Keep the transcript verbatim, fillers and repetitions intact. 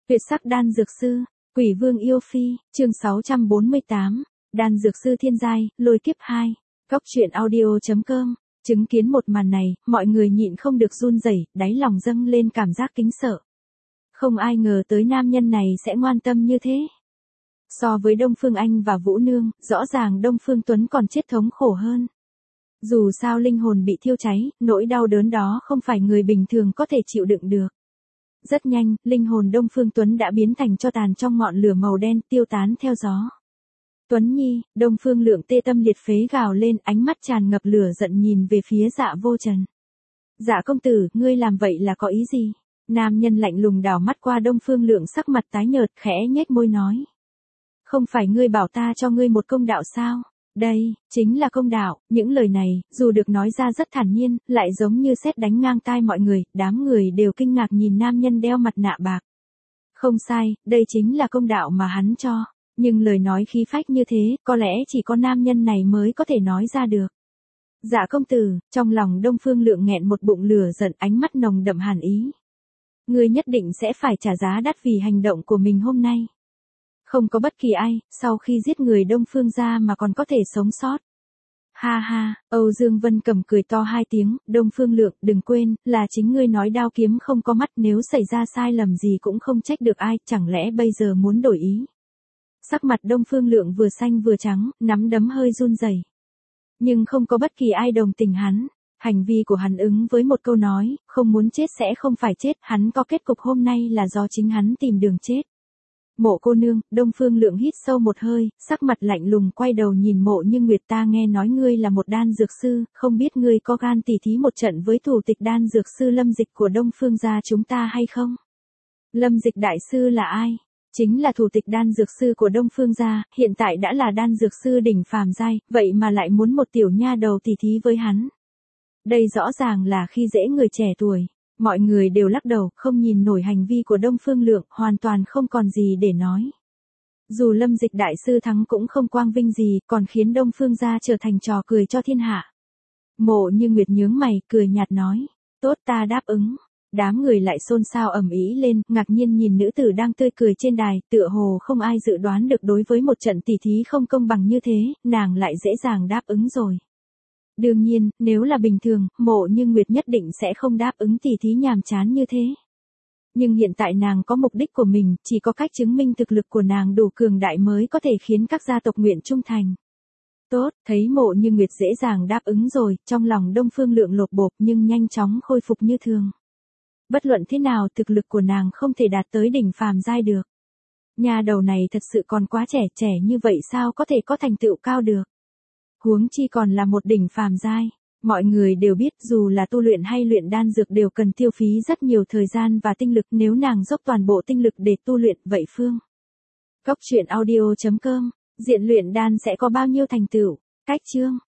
Tuyệt sắc đan dược sư, Quỷ Vương yêu phi, chương sáu trăm bốn mươi tám, đan dược sư thiên giai, lôi kiếp hai. Góc truyện audio.com, chứng kiến một màn này, mọi người nhịn không được run rẩy, đáy lòng dâng lên cảm giác kính sợ. Không ai ngờ tới nam nhân này sẽ ngoan tâm như thế. So với Đông Phương Anh và Vũ Nương, rõ ràng Đông Phương Tuấn còn chết thống khổ hơn. Dù sao linh hồn bị thiêu cháy, nỗi đau đớn đó không phải người bình thường có thể chịu đựng được. Rất nhanh, linh hồn Đông Phương Tuấn đã biến thành tro tàn trong ngọn lửa màu đen tiêu tán theo gió. Tuấn Nhi, Đông Phương Lượng tê tâm liệt phế gào lên, ánh mắt tràn ngập lửa giận nhìn về phía Dạ Vô Trần. Dạ công tử, ngươi làm vậy là có ý gì? Nam nhân lạnh lùng đảo mắt qua Đông Phương Lượng, sắc mặt tái nhợt, khẽ nhếch môi nói. Không phải ngươi bảo ta cho ngươi một công đạo sao? Đây, chính là công đạo. Những lời này, dù được nói ra rất thản nhiên, lại giống như sét đánh ngang tai mọi người, đám người đều kinh ngạc nhìn nam nhân đeo mặt nạ bạc. Không sai, đây chính là công đạo mà hắn cho. Nhưng lời nói khí phách như thế, có lẽ chỉ có nam nhân này mới có thể nói ra được. Dạ công tử, trong lòng Đông Phương Lượng nghẹn một bụng lửa giận, ánh mắt nồng đậm hàn ý. Ngươi nhất định sẽ phải trả giá đắt vì hành động của mình hôm nay. Không có bất kỳ ai, sau khi giết người Đông Phương gia mà còn có thể sống sót. Ha ha, Âu Dương Vân Cầm cười to hai tiếng, Đông Phương Lượng, đừng quên, là chính ngươi nói đao kiếm không có mắt, nếu xảy ra sai lầm gì cũng không trách được ai, chẳng lẽ bây giờ muốn đổi ý. Sắc mặt Đông Phương Lượng vừa xanh vừa trắng, nắm đấm hơi run rẩy. Nhưng không có bất kỳ ai đồng tình hắn. Hành vi của hắn ứng với một câu nói, không muốn chết sẽ không phải chết, hắn có kết cục hôm nay là do chính hắn tìm đường chết. Mộ cô nương, Đông Phương Lượng hít sâu một hơi, sắc mặt lạnh lùng quay đầu nhìn Mộ Như Nguyệt, ta nghe nói ngươi là một đan dược sư, không biết ngươi có gan tỉ thí một trận với thủ tịch đan dược sư Lâm Dịch của Đông Phương gia chúng ta hay không? Lâm Dịch đại sư là ai? Chính là thủ tịch đan dược sư của Đông Phương gia, hiện tại đã là đan dược sư đỉnh phàm giai, vậy mà lại muốn một tiểu nha đầu tỉ thí với hắn. Đây rõ ràng là khi dễ người trẻ tuổi. Mọi người đều lắc đầu, không nhìn nổi hành vi của Đông Phương Lượng, hoàn toàn không còn gì để nói. Dù Lâm Dịch đại sư thắng cũng không quang vinh gì, còn khiến Đông Phương gia trở thành trò cười cho thiên hạ. Mộ Như Nguyệt nhướng mày, cười nhạt nói, tốt, ta đáp ứng. Đám người lại xôn xao ầm ĩ lên, ngạc nhiên nhìn nữ tử đang tươi cười trên đài, tựa hồ không ai dự đoán được đối với một trận tỉ thí không công bằng như thế, nàng lại dễ dàng đáp ứng rồi. Đương nhiên, nếu là bình thường, Mộ Như Nguyệt nhất định sẽ không đáp ứng tỉ thí nhàm chán như thế. Nhưng hiện tại nàng có mục đích của mình, chỉ có cách chứng minh thực lực của nàng đủ cường đại mới có thể khiến các gia tộc nguyện trung thành. Tốt, thấy Mộ Như Nguyệt dễ dàng đáp ứng rồi, trong lòng Đông Phương Lượng lột bột nhưng nhanh chóng khôi phục như thường. Bất luận thế nào, thực lực của nàng không thể đạt tới đỉnh phàm giai được. Nhà đầu này thật sự còn quá trẻ, trẻ như vậy sao có thể có thành tựu cao được. Huống chi còn là một đỉnh phàm giai. Mọi người đều biết dù là tu luyện hay luyện đan dược đều cần tiêu phí rất nhiều thời gian và tinh lực, nếu nàng dốc toàn bộ tinh lực để tu luyện, vậy Phương. Góc truyện audio.com, diện luyện đan sẽ có bao nhiêu thành tựu? Cách chương.